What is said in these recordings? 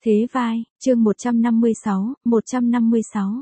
Thế vai, chương 156.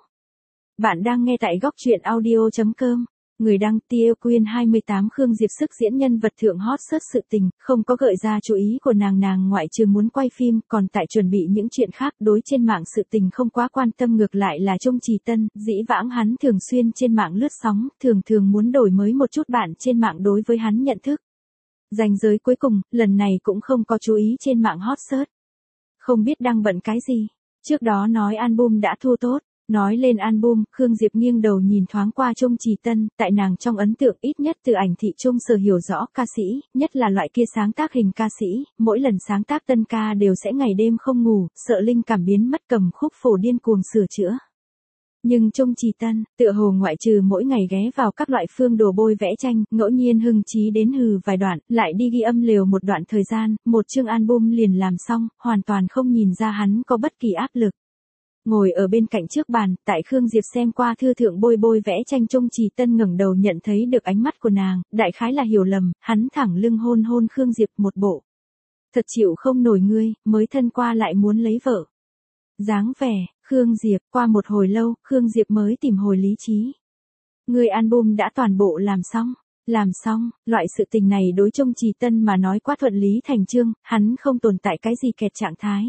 Bạn đang nghe tại góc truyện audio.com. Người đăng Tiêu Quyên 28 Khương Diệp sức diễn nhân vật thượng hot search sự tình, không có gợi ra chú ý của nàng ngoại trừ muốn quay phim, còn tại chuẩn bị những chuyện khác. Đối trên mạng sự tình không quá quan tâm, ngược lại là Trung Trì Tân, dĩ vãng hắn thường xuyên trên mạng lướt sóng, thường muốn đổi mới một chút bạn trên mạng đối với hắn nhận thức. Ranh giới cuối cùng, lần này cũng không có chú ý trên mạng hot search. Không biết đang bận cái gì. Trước đó nói album đã thu tốt. Nói lên album, Khương Diệp nghiêng đầu nhìn thoáng qua Trung Trì Tân, tại nàng trong ấn tượng ít nhất từ ảnh thị Trung Sở hiểu rõ ca sĩ, nhất là loại kia sáng tác hình ca sĩ, mỗi lần sáng tác tân ca đều sẽ ngày đêm không ngủ, sợ linh cảm biến mất cầm khúc phổ điên cuồng sửa chữa. Nhưng Trung Trì Tân, tựa hồ ngoại trừ mỗi ngày ghé vào các loại phương đồ bôi vẽ tranh, ngẫu nhiên hưng trí đến hừ vài đoạn, lại đi ghi âm lều một đoạn thời gian, một chương album liền làm xong, hoàn toàn không nhìn ra hắn có bất kỳ áp lực. Ngồi ở bên cạnh trước bàn, tại Khương Diệp xem qua thư thượng bôi vẽ tranh, Trung Trì Tân ngẩng đầu nhận thấy được ánh mắt của nàng, đại khái là hiểu lầm, hắn thẳng lưng hôn Khương Diệp một bộ. Thật chịu không nổi ngươi, mới thân qua lại muốn lấy vợ. Dáng vẻ, Khương Diệp, qua một hồi lâu, Khương Diệp mới tìm hồi lý trí. Ngươi album đã toàn bộ làm xong, loại sự tình này đối Trung Trì Tân mà nói quá thuận lý thành chương, hắn không tồn tại cái gì kẹt trạng thái.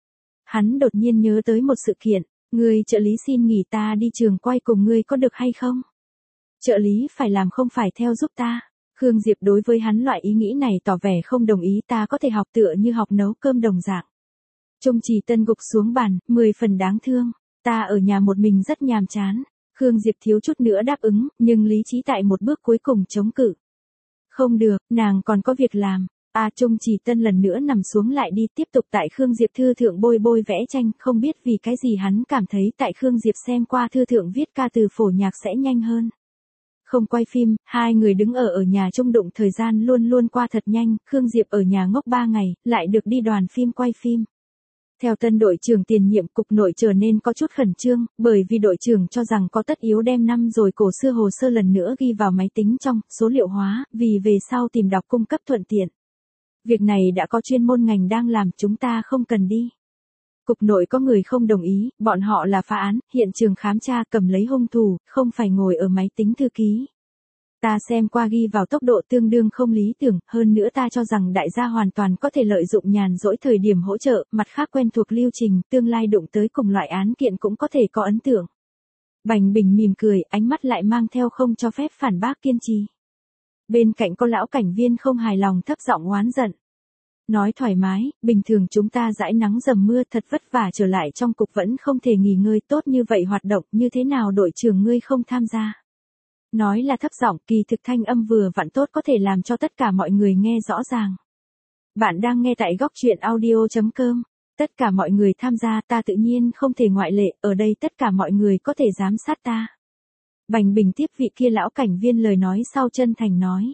Hắn đột nhiên nhớ tới một sự kiện, người trợ lý xin nghỉ ta đi trường quay cùng ngươi có được hay không? Trợ lý phải làm không phải theo giúp ta. Khương Diệp đối với hắn loại ý nghĩ này tỏ vẻ không đồng ý, ta có thể học tựa như học nấu cơm đồng dạng. Trung Trì Tân gục xuống bàn, 10 phần đáng thương, ta ở nhà một mình rất nhàm chán. Khương Diệp thiếu chút nữa đáp ứng, nhưng lý trí tại một bước cuối cùng chống cự. Không được, nàng còn có việc làm. Trung Trì Tân lần nữa nằm xuống lại đi, tiếp tục tại Khương Diệp thư thượng bôi vẽ tranh, không biết vì cái gì hắn cảm thấy tại Khương Diệp xem qua thư thượng viết ca từ phổ nhạc sẽ nhanh hơn. Không quay phim, hai người đứng ở nhà chung đụng thời gian luôn qua thật nhanh, Khương Diệp ở nhà ngốc 3 ngày, lại được đi đoàn phim quay phim. Theo tân đội trưởng tiền nhiệm, cục nội trở nên có chút khẩn trương, bởi vì đội trưởng cho rằng có tất yếu đem năm rồi cổ xưa hồ sơ lần nữa ghi vào máy tính trong, số liệu hóa, vì về sau tìm đọc cung cấp thuận tiện. Việc này đã có chuyên môn ngành đang làm, chúng ta không cần đi. Cục nội có người không đồng ý, bọn họ là phá án, hiện trường khám tra cầm lấy hung thủ, không phải ngồi ở máy tính thư ký. Ta xem qua ghi vào tốc độ tương đương không lý tưởng, hơn nữa ta cho rằng đại gia hoàn toàn có thể lợi dụng nhàn rỗi thời điểm hỗ trợ, mặt khác quen thuộc lưu trình, tương lai đụng tới cùng loại án kiện cũng có thể có ấn tượng. Bành Bình mỉm cười, ánh mắt lại mang theo không cho phép phản bác kiên trì. Bên cạnh có lão cảnh viên không hài lòng thấp giọng oán giận. Nói thoải mái, bình thường chúng ta dãi nắng dầm mưa thật vất vả trở lại trong cục vẫn không thể nghỉ ngơi tốt như vậy, hoạt động như thế nào đội trưởng ngươi không tham gia. Nói là thấp giọng, kỳ thực thanh âm vừa vặn tốt, có thể làm cho tất cả mọi người nghe rõ ràng. Bạn đang nghe tại góc truyện audio.com. Tất cả mọi người tham gia, ta tự nhiên không thể ngoại lệ, ở đây tất cả mọi người có thể giám sát ta. Bành Bình tiếp vị kia lão cảnh viên lời nói sau chân thành nói.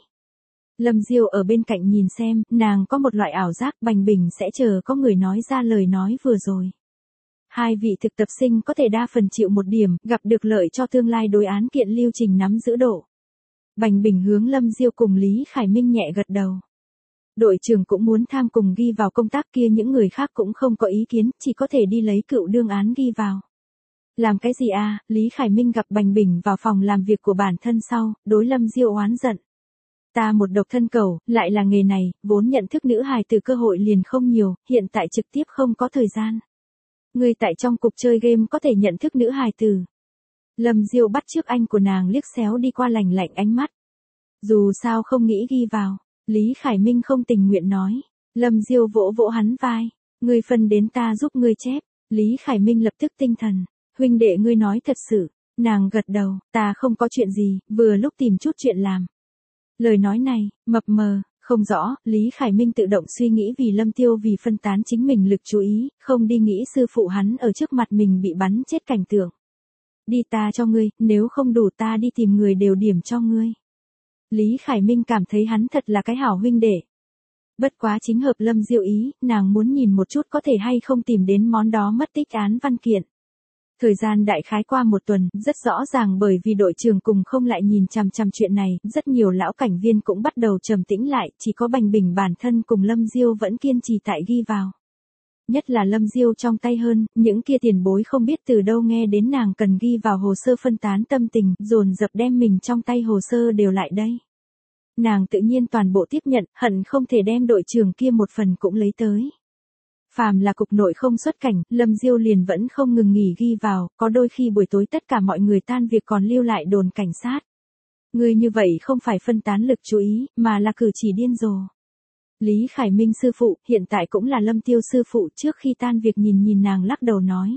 Lâm Diêu ở bên cạnh nhìn xem, nàng có một loại ảo giác Bành Bình sẽ chờ có người nói ra lời nói vừa rồi. Hai vị thực tập sinh có thể đa phần chịu một điểm, gặp được lợi cho tương lai đối án kiện lưu trình nắm giữ độ. Bành Bình hướng Lâm Diêu cùng Lý Khải Minh nhẹ gật đầu. Đội trưởng cũng muốn tham cùng ghi vào công tác kia, những người khác cũng không có ý kiến, chỉ có thể đi lấy cựu đương án ghi vào. Làm cái gì Lý Khải Minh gặp Bành Bình vào phòng làm việc của bản thân sau, đối Lâm Diêu oán giận. Ta một độc thân cầu, lại là nghề này, vốn nhận thức nữ hài từ cơ hội liền không nhiều, hiện tại trực tiếp không có thời gian. Người tại trong cục chơi game có thể nhận thức nữ hài từ. Lâm Diêu bắt chước anh của nàng liếc xéo đi qua lạnh ánh mắt. Dù sao không nghĩ ghi vào, Lý Khải Minh không tình nguyện nói. Lâm Diêu vỗ hắn vai. Ngươi phân đến ta giúp ngươi chép. Lý Khải Minh lập tức tinh thần. Huynh đệ ngươi nói thật sự. Nàng gật đầu, ta không có chuyện gì, vừa lúc tìm chút chuyện làm. Lời nói này, mập mờ, không rõ, Lý Khải Minh tự động suy nghĩ vì Lâm Tiêu vì phân tán chính mình lực chú ý, không đi nghĩ sư phụ hắn ở trước mặt mình bị bắn chết cảnh tượng. Đi ta cho ngươi, nếu không đủ ta đi tìm người đều điểm cho ngươi. Lý Khải Minh cảm thấy hắn thật là cái hảo huynh đệ. Bất quá chính hợp Lâm Diêu ý, nàng muốn nhìn một chút có thể hay không tìm đến món đó mất tích án văn kiện. Thời gian đại khái qua một tuần, rất rõ ràng bởi vì đội trưởng cùng không lại nhìn chằm chằm chuyện này, rất nhiều lão cảnh viên cũng bắt đầu trầm tĩnh lại, chỉ có Bành Bình bản thân cùng Lâm Diêu vẫn kiên trì tại ghi vào. nhất là Lâm Diêu trong tay hơn, những kia tiền bối không biết từ đâu nghe đến nàng cần ghi vào hồ sơ phân tán tâm tình, dồn dập đem mình trong tay hồ sơ đều lại đây. Nàng tự nhiên toàn bộ tiếp nhận, hận không thể đem đội trưởng kia một phần cũng lấy tới. Phàm là cục nội không xuất cảnh, Lâm Diêu liền vẫn không ngừng nghỉ ghi vào, có đôi khi buổi tối tất cả mọi người tan việc còn lưu lại đồn cảnh sát. Người như vậy không phải phân tán lực chú ý, mà là cử chỉ điên rồ. Lý Khải Minh sư phụ, hiện tại cũng là Lâm Tiêu sư phụ, trước khi tan việc nhìn nàng lắc đầu nói.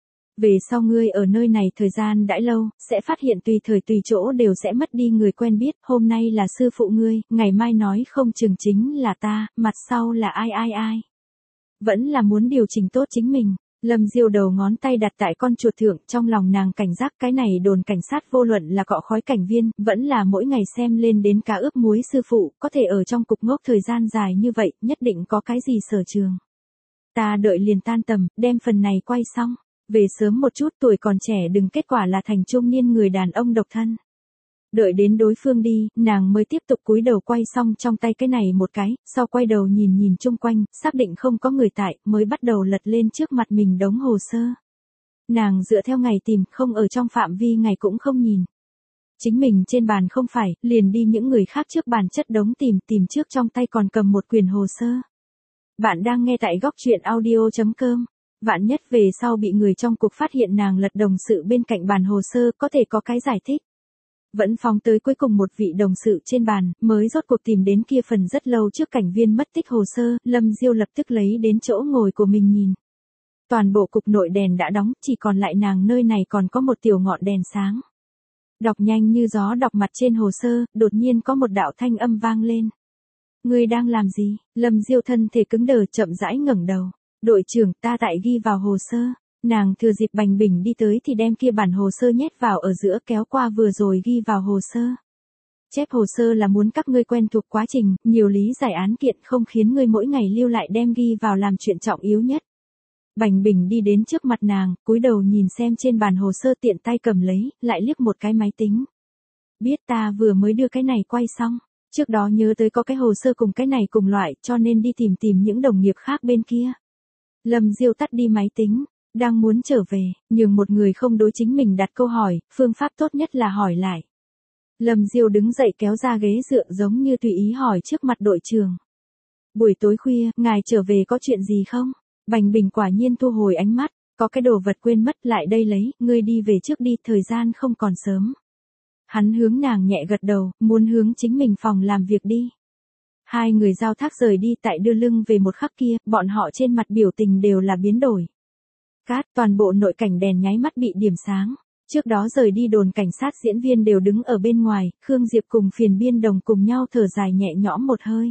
Về sau ngươi ở nơi này thời gian đã lâu, sẽ phát hiện tùy thời tùy chỗ đều sẽ mất đi người quen biết, hôm nay là sư phụ ngươi, ngày mai nói không chừng chính là ta, mặt sau là ai. Vẫn là muốn điều chỉnh tốt chính mình. Lâm Diêu đầu ngón tay đặt tại con chuột thượng, trong lòng nàng cảnh giác cái này đồn cảnh sát vô luận là cọ khói cảnh viên, vẫn là mỗi ngày xem lên đến cá ướp muối sư phụ, có thể ở trong cục ngốc thời gian dài như vậy, nhất định có cái gì sở trường. Ta đợi liền tan tầm, đem phần này quay xong, về sớm một chút, tuổi còn trẻ đừng kết quả là thành trung niên người đàn ông độc thân. Đợi đến đối phương đi, nàng mới tiếp tục cúi đầu quay xong trong tay cái này một cái, sau quay đầu nhìn chung quanh, xác định không có người tại, mới bắt đầu lật lên trước mặt mình đống hồ sơ. Nàng dựa theo ngày tìm, không ở trong phạm vi ngày cũng không nhìn. Chính mình trên bàn không phải, liền đi những người khác trước bàn chất đống tìm trước trong tay còn cầm một quyển hồ sơ. Bạn đang nghe tại góc truyện audio.com. Vạn nhất về sau bị người trong cục phát hiện nàng lật đồng sự bên cạnh bàn hồ sơ, có thể có cái giải thích. Vẫn phóng tới cuối cùng một vị đồng sự trên bàn, mới rốt cuộc tìm đến kia phần rất lâu trước cảnh viên mất tích hồ sơ, Lâm Diêu lập tức lấy đến chỗ ngồi của mình nhìn. Toàn bộ cục nội đèn đã đóng, chỉ còn lại nàng nơi này còn có một tiểu ngọn đèn sáng. Đọc nhanh như gió đọc mặt trên hồ sơ, đột nhiên có một đạo thanh âm vang lên. Ngươi đang làm gì? Lâm Diêu thân thể cứng đờ chậm rãi ngẩng đầu. Đội trưởng, ta tại ghi vào hồ sơ. Nàng thừa dịp bành bỉnh đi tới thì đem kia bản hồ sơ nhét vào ở giữa kéo qua vừa rồi ghi vào hồ sơ. Chép hồ sơ là muốn các ngươi quen thuộc quá trình, nhiều lý giải án kiện không khiến ngươi mỗi ngày lưu lại đem ghi vào làm chuyện trọng yếu nhất. Bành bỉnh đi đến trước mặt nàng, cúi đầu nhìn xem trên bàn hồ sơ tiện tay cầm lấy, lại liếc một cái máy tính. Biết ta vừa mới đưa cái này quay xong, trước đó nhớ tới có cái hồ sơ cùng cái này cùng loại cho nên đi tìm những đồng nghiệp khác bên kia. Lâm Diêu tắt đi máy tính. Đang muốn trở về, nhưng một người không đối chính mình đặt câu hỏi, phương pháp tốt nhất là hỏi lại. Lâm Diêu đứng dậy kéo ra ghế dựa giống như tùy ý hỏi trước mặt đội trưởng. Buổi tối khuya, ngài trở về có chuyện gì không? Bành Bình quả nhiên thu hồi ánh mắt, có cái đồ vật quên mất lại đây lấy, ngươi đi về trước đi, thời gian không còn sớm. Hắn hướng nàng nhẹ gật đầu, muốn hướng chính mình phòng làm việc đi. Hai người giao thác rời đi tại đưa lưng về một khắc kia, bọn họ trên mặt biểu tình đều là biến đổi. Toàn bộ nội cảnh đèn nháy mắt bị điểm sáng. Trước đó rời đi đồn cảnh sát diễn viên đều đứng ở bên ngoài, Khương Diệp cùng Phiền Biên Đồng cùng nhau thở dài nhẹ nhõm một hơi.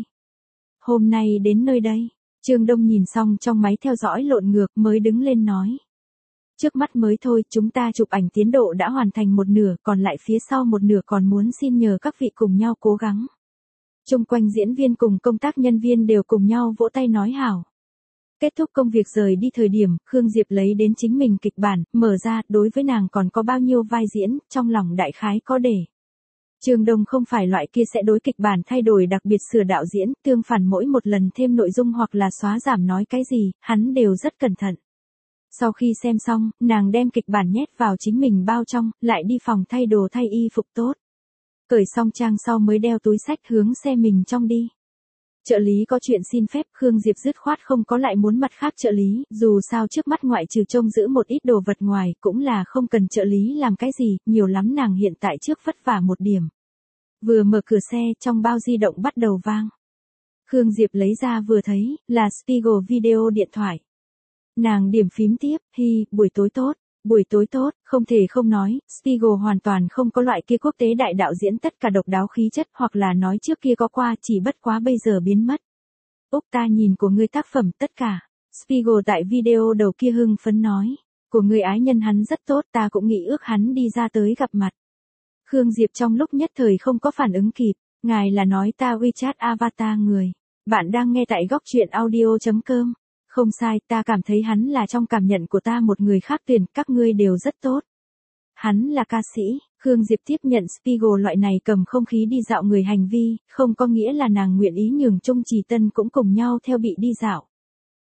Hôm nay đến nơi đây, Trương Đông nhìn xong trong máy theo dõi lộn ngược mới đứng lên nói. Trước mắt mới thôi, chúng ta chụp ảnh tiến độ đã hoàn thành một nửa, còn lại phía sau một nửa còn muốn xin nhờ các vị cùng nhau cố gắng. Chung quanh diễn viên cùng công tác nhân viên đều cùng nhau vỗ tay nói hảo. Kết thúc công việc rời đi thời điểm, Khương Diệp lấy đến chính mình kịch bản, mở ra, đối với nàng còn có bao nhiêu vai diễn, trong lòng đại khái có để. Trương Đông không phải loại kia sẽ đối kịch bản thay đổi đặc biệt sửa đạo diễn, tương phản mỗi một lần thêm nội dung hoặc là xóa giảm nói cái gì, hắn đều rất cẩn thận. Sau khi xem xong, nàng đem kịch bản nhét vào chính mình bao trong, lại đi phòng thay đồ thay y phục tốt. Cởi xong trang sau mới đeo túi xách hướng xe mình trong đi. Trợ lý có chuyện xin phép, Khương Diệp dứt khoát không có lại muốn mặt khác trợ lý, dù sao trước mắt ngoại trừ trông giữ một ít đồ vật ngoài, cũng là không cần trợ lý làm cái gì, nhiều lắm nàng hiện tại trước vất vả một điểm. Vừa mở cửa xe, trong bao di động bắt đầu vang. Khương Diệp lấy ra vừa thấy, là Spiegel video điện thoại. Nàng điểm phím tiếp, buổi tối tốt. Buổi tối tốt, không thể không nói, Spiegel hoàn toàn không có loại kia quốc tế đại đạo diễn tất cả độc đáo khí chất hoặc là nói trước kia có qua chỉ bất quá bây giờ biến mất. Úc ta nhìn của ngươi tác phẩm tất cả. Spiegel tại video đầu kia hưng phấn nói. Của ngươi ái nhân hắn rất tốt ta cũng nghĩ ước hắn đi ra tới gặp mặt. Khương Diệp trong lúc nhất thời không có phản ứng kịp. Ngài là nói ta WeChat avatar người. Bạn đang nghe tại góc truyện audio.com. Không sai, ta cảm thấy hắn là trong cảm nhận của ta một người khác tuyển, các ngươi đều rất tốt. Hắn là ca sĩ, Khương Diệp tiếp nhận Spiegel loại này cầm không khí đi dạo người hành vi, không có nghĩa là nàng nguyện ý nhường Trung Trì Tân cũng cùng nhau theo bị đi dạo.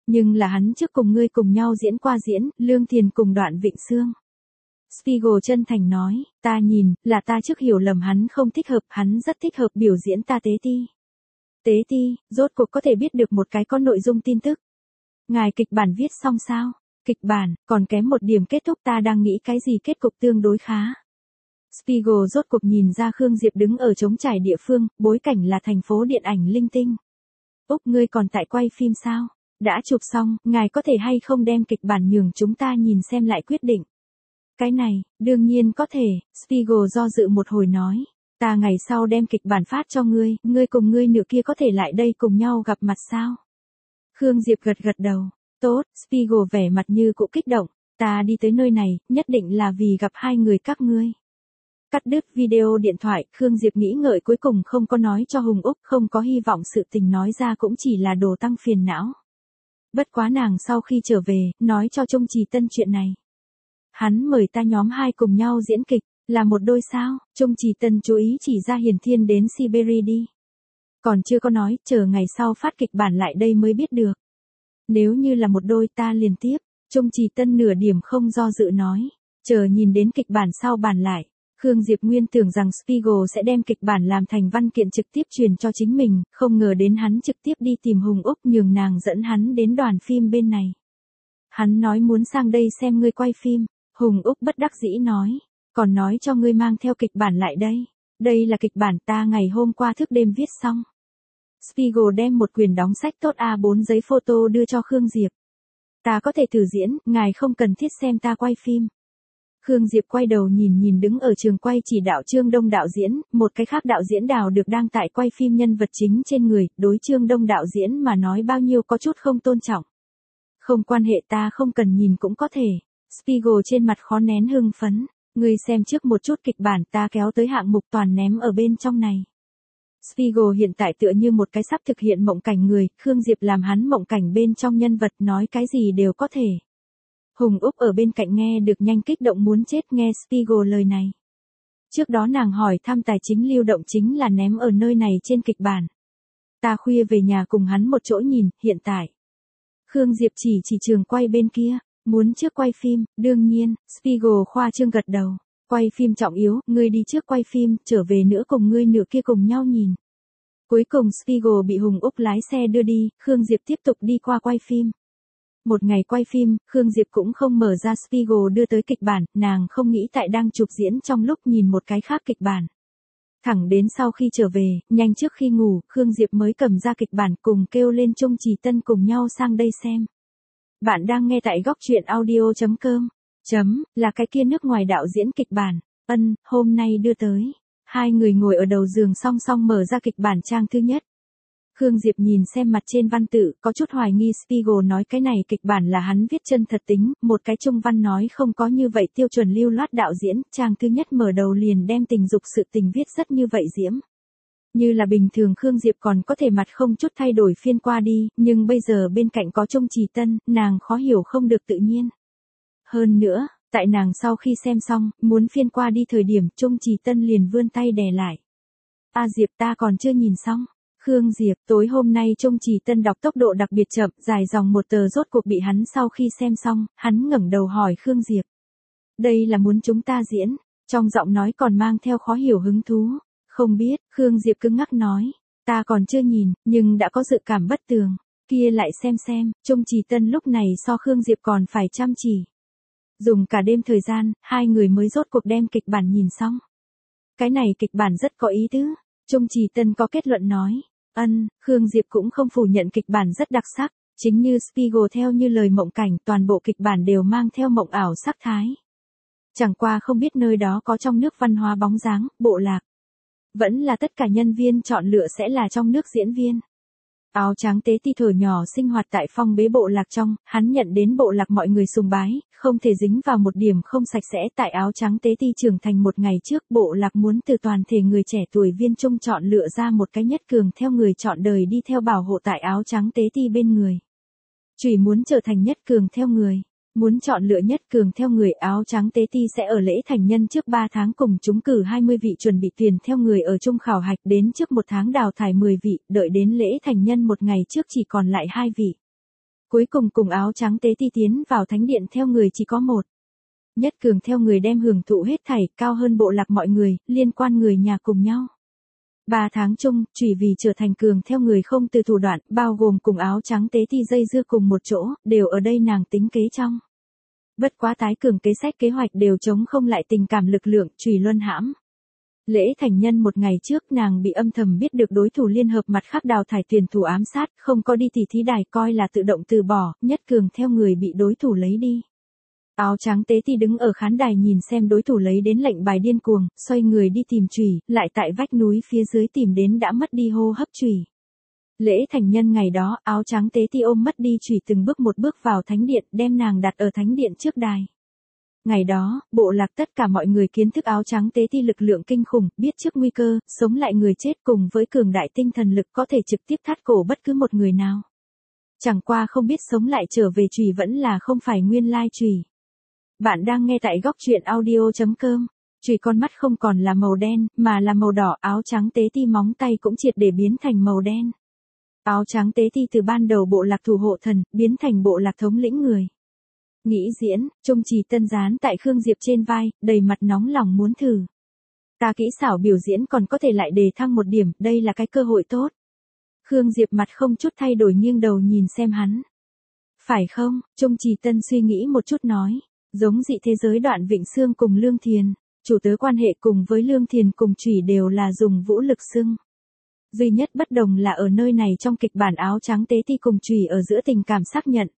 Nhưng là hắn trước cùng ngươi cùng nhau diễn qua diễn, Lương Thiền cùng Đoạn Vịnh Sương. Spiegel chân thành nói, ta nhìn, là ta trước hiểu lầm hắn không thích hợp, hắn rất thích hợp biểu diễn ta Tế Ti. Tế Ti, rốt cuộc có thể biết được một cái có nội dung tin tức. Ngài kịch bản viết xong sao? Kịch bản, còn kém một điểm kết thúc, ta đang nghĩ cái gì kết cục tương đối khá. Spiegel rốt cuộc nhìn ra Khương Diệp đứng ở trống trải địa phương, bối cảnh là thành phố điện ảnh linh tinh. Úc, ngươi còn tại quay phim sao? Đã chụp xong, ngài có thể hay không đem kịch bản nhường chúng ta nhìn xem lại quyết định. Cái này, đương nhiên có thể, Spiegel do dự một hồi nói. Ta ngày sau đem kịch bản phát cho ngươi, ngươi cùng ngươi nửa kia có thể lại đây cùng nhau gặp mặt sao? Khương Diệp gật gật đầu. Tốt, Spiegel vẻ mặt như cũ kích động. Ta đi tới nơi này, nhất định là vì gặp hai người các ngươi. Cắt đứt video điện thoại, Khương Diệp nghĩ ngợi cuối cùng không có nói cho Hùng Úc, không có hy vọng sự tình nói ra cũng chỉ là đồ tăng phiền não. Bất quá nàng sau khi trở về, nói cho Trung Trì Tân chuyện này. Hắn mời ta nhóm hai cùng nhau diễn kịch, là một đôi sao? Trung Trì Tân chú ý chỉ ra Hiền Thiên đến Siberia đi. Còn chưa có nói, chờ ngày sau phát kịch bản lại đây mới biết được. Nếu như là một đôi ta liền tiếp, Trung Trì Tân nửa điểm không do dự nói. Chờ nhìn đến kịch bản sau bàn lại. Khương Diệp nguyên tưởng rằng Spiegel sẽ đem kịch bản làm thành văn kiện trực tiếp truyền cho chính mình, không ngờ đến hắn trực tiếp đi tìm Hùng Úc nhường nàng dẫn hắn đến đoàn phim bên này. Hắn nói muốn sang đây xem ngươi quay phim, Hùng Úc bất đắc dĩ nói, còn nói cho ngươi mang theo kịch bản lại đây. Đây là kịch bản ta ngày hôm qua thức đêm viết xong. Spiegel đem một quyển đóng sách tốt A4 giấy photo đưa cho Khương Diệp. Ta có thể thử diễn, ngài không cần thiết xem ta quay phim. Khương Diệp quay đầu nhìn đứng ở trường quay chỉ đạo Trương Đông đạo diễn, một cái khác đạo diễn Đào được đang tại quay phim nhân vật chính trên người, đối Trương Đông đạo diễn mà nói bao nhiêu có chút không tôn trọng. Không quan hệ, ta không cần nhìn cũng có thể. Spiegel trên mặt khó nén hưng phấn, ngươi xem trước một chút kịch bản ta kéo tới hạng mục toàn ném ở bên trong này. Spiegel hiện tại tựa như một cái sắp thực hiện mộng cảnh người, Khương Diệp làm hắn mộng cảnh bên trong nhân vật nói cái gì đều có thể. Hùng Úc ở bên cạnh nghe được nhanh kích động muốn chết nghe Spiegel lời này. Trước đó nàng hỏi thăm tài chính lưu động chính là ném ở nơi này trên kịch bản. Ta khuya về nhà cùng hắn một chỗ nhìn, hiện tại. Khương Diệp chỉ trường quay bên kia, muốn trước quay phim, đương nhiên, Spiegel khoa trương gật đầu. Quay phim trọng yếu, ngươi đi trước quay phim, trở về nữa cùng ngươi nửa kia cùng nhau nhìn. Cuối cùng Spiegel bị Hùng Úc lái xe đưa đi, Khương Diệp tiếp tục đi qua quay phim. Một ngày quay phim, Khương Diệp cũng không mở ra Spiegel đưa tới kịch bản, nàng không nghĩ tại đang chụp diễn trong lúc nhìn một cái khác kịch bản. Thẳng đến sau khi trở về, nhanh trước khi ngủ, Khương Diệp mới cầm ra kịch bản cùng kêu lên Trung Trì Tân cùng nhau sang đây xem. Bạn đang nghe tại góc truyện audio.com. Là cái kia nước ngoài đạo diễn kịch bản. Hôm nay đưa tới. Hai người ngồi ở đầu giường song song mở ra kịch bản trang thứ nhất. Khương Diệp nhìn xem mặt trên văn tự, có chút hoài nghi Spiegel nói cái này kịch bản là hắn viết chân thật tính, một cái trung văn nói không có như vậy tiêu chuẩn lưu loát đạo diễn, trang thứ nhất mở đầu liền đem tình dục sự tình viết rất như vậy diễm. Như là bình thường Khương Diệp còn có thể mặt không chút thay đổi phiên qua đi, nhưng bây giờ bên cạnh có Trung Trì Tân, nàng khó hiểu không được tự nhiên. Hơn nữa, tại nàng sau khi xem xong, muốn phiên qua đi thời điểm Trung Trì Tân liền vươn tay đè lại. Diệp ta còn chưa nhìn xong. Khương Diệp, tối hôm nay Trung Trì Tân đọc tốc độ đặc biệt chậm, dài dòng một tờ rốt cuộc bị hắn sau khi xem xong, hắn ngẩng đầu hỏi Khương Diệp. Đây là muốn chúng ta diễn, trong giọng nói còn mang theo khó hiểu hứng thú. Không biết, Khương Diệp cứng ngắc nói. Ta còn chưa nhìn, nhưng đã có dự cảm bất tường. Kia lại xem, Trung Trì Tân lúc này so Khương Diệp còn phải chăm chỉ. Dùng cả đêm thời gian, hai người mới rốt cuộc đem kịch bản nhìn xong. Cái này kịch bản rất có ý tứ. Trung Trì Tân có kết luận nói. Khương Diệp cũng không phủ nhận kịch bản rất đặc sắc, chính như Spiegel theo như lời mộng cảnh, toàn bộ kịch bản đều mang theo mộng ảo sắc thái. Chẳng qua không biết nơi đó có trong nước văn hóa bóng dáng, bộ lạc. Vẫn là tất cả nhân viên chọn lựa sẽ là trong nước diễn viên. Áo trắng Tế Ti thở nhỏ sinh hoạt tại phong bế bộ lạc trong, hắn nhận đến bộ lạc mọi người sùng bái, không thể dính vào một điểm không sạch sẽ. Tại áo trắng Tế Ti trưởng thành một ngày trước, bộ lạc muốn từ toàn thể người trẻ tuổi viên trung chọn lựa ra một cái nhất cường theo người chọn đời đi theo bảo hộ tại áo trắng Tế Ti bên người. Chỉ muốn trở thành nhất cường theo người. Muốn chọn lựa nhất cường theo người, áo trắng Tế Ti sẽ ở lễ thành nhân trước 3 tháng cùng chúng cử 20 vị chuẩn bị tuyển theo người ở chung khảo hạch, đến trước 1 tháng đào thải 10 vị, đợi đến lễ thành nhân một ngày trước chỉ còn lại 2 vị. Cuối cùng cùng áo trắng tế ti tiến vào thánh điện theo người chỉ có một. Nhất Cường theo người đem hưởng thụ hết thảy, cao hơn bộ lạc mọi người, liên quan người nhà cùng nhau. 3 tháng chung, chỉ vì trở thành Cường theo người không từ thủ đoạn, bao gồm cùng áo trắng tế ti dây dưa cùng một chỗ, đều ở đây nàng tính kế trong. Bất quá tái Cường kế sách kế hoạch đều chống không lại tình cảm lực lượng, chùy luân hãm. Lễ thành nhân một ngày trước nàng bị âm thầm biết được đối thủ liên hợp mặt khác đào thải tuyển thủ ám sát, không có đi tỉ thí đài coi là tự động từ bỏ, Nhất Cường theo người bị đối thủ lấy đi. Áo trắng tế ti đứng ở khán đài nhìn xem đối thủ lấy đến lệnh bài điên cuồng, xoay người đi tìm chùy, lại tại vách núi phía dưới tìm đến đã mất đi hô hấp chùy. Lễ thành nhân ngày đó, áo trắng tế ti ôm mất đi chùy từng bước một bước vào thánh điện, đem nàng đặt ở thánh điện trước đài. Ngày đó, bộ lạc tất cả mọi người kiến thức áo trắng tế ti lực lượng kinh khủng, biết trước nguy cơ, sống lại người chết cùng với cường đại tinh thần lực có thể trực tiếp thắt cổ bất cứ một người nào. Chẳng qua không biết sống lại trở về chùy vẫn là không phải nguyên lai chùy. Bạn đang nghe tại góc truyện audio.com. Chùy con mắt không còn là màu đen, mà là màu đỏ, áo trắng tế ti móng tay cũng triệt để biến thành màu đen. Áo trắng tế ti từ ban đầu bộ lạc thủ hộ thần, biến thành bộ lạc thống lĩnh người. Nghĩ diễn, Trung Trì Tân dán tại Khương Diệp trên vai, đầy mặt nóng lòng muốn thử. Ta kỹ xảo biểu diễn còn có thể lại đề thăng một điểm, đây là cái cơ hội tốt. Khương Diệp mặt không chút thay đổi nghiêng đầu nhìn xem hắn. Phải không, Trung Trì Tân suy nghĩ một chút nói. Giống dị thế giới Đoạn Vịnh Sương cùng Lương Thiền, chủ tớ quan hệ cùng với Lương Thiền cùng chùy đều là dùng vũ lực xưng. Duy nhất bất đồng là ở nơi này trong kịch bản áo trắng tế ti cùng chùy ở giữa tình cảm xác nhận.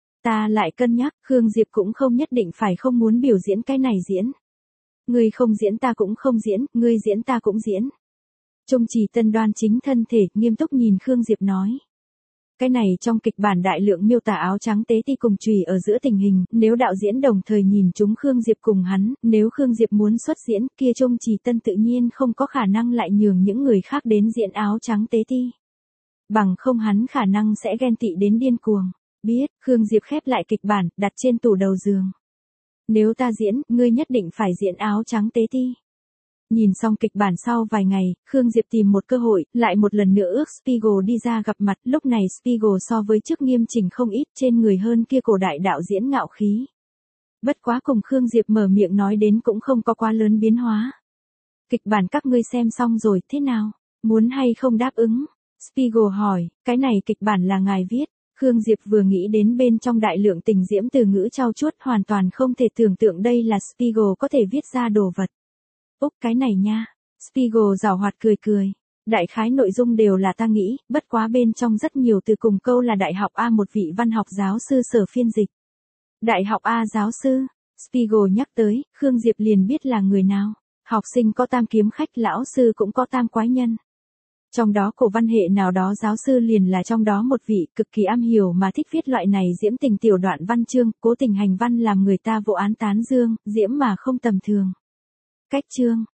Ta lại cân nhắc, Khương Diệp cũng không nhất định phải không muốn biểu diễn cái này diễn. Ngươi không diễn ta cũng không diễn, ngươi diễn ta cũng diễn. Trung Trì Tân đoan chính thân thể, nghiêm túc nhìn Khương Diệp nói. Cái này trong kịch bản đại lượng miêu tả áo trắng tế ti cùng chùy ở giữa tình hình, nếu đạo diễn đồng thời nhìn chúng Khương Diệp cùng hắn, nếu Khương Diệp muốn xuất diễn, kia Trung Trì Tân tự nhiên không có khả năng lại nhường những người khác đến diễn áo trắng tế ti. Bằng không hắn khả năng sẽ ghen tị đến điên cuồng. Biết, Khương Diệp khép lại kịch bản, đặt trên tủ đầu giường. Nếu ta diễn, ngươi nhất định phải diễn áo trắng tế ti. Nhìn xong kịch bản sau vài ngày, Khương Diệp tìm một cơ hội, lại một lần nữa ước Spiegel đi ra gặp mặt, lúc này Spiegel so với trước nghiêm chỉnh không ít, trên người hơn kia cổ đại đạo diễn ngạo khí. Bất quá cùng Khương Diệp mở miệng nói đến cũng không có quá lớn biến hóa. Kịch bản các ngươi xem xong rồi, thế nào? Muốn hay không đáp ứng? Spiegel hỏi, cái này kịch bản là ngài viết. Khương Diệp vừa nghĩ đến bên trong đại lượng tình diễm từ ngữ trau chuốt hoàn toàn không thể tưởng tượng đây là Spiegel có thể viết ra đồ vật. Úc cái này nha. Spiegel giảo hoạt cười cười. Đại khái nội dung đều là ta nghĩ, bất quá bên trong rất nhiều từ cùng câu là Đại học A một vị văn học giáo sư sở phiên dịch. Đại học A giáo sư. Spiegel nhắc tới, Khương Diệp liền biết là người nào. Học sinh có tam kiếm khách, lão sư cũng có tam quái nhân. Trong đó cổ văn hệ nào đó giáo sư liền là trong đó một vị cực kỳ am hiểu mà thích viết loại này diễm tình tiểu đoạn văn chương, cố tình hành văn làm người ta vô án tán dương, diễm mà không tầm thường. Cách chương,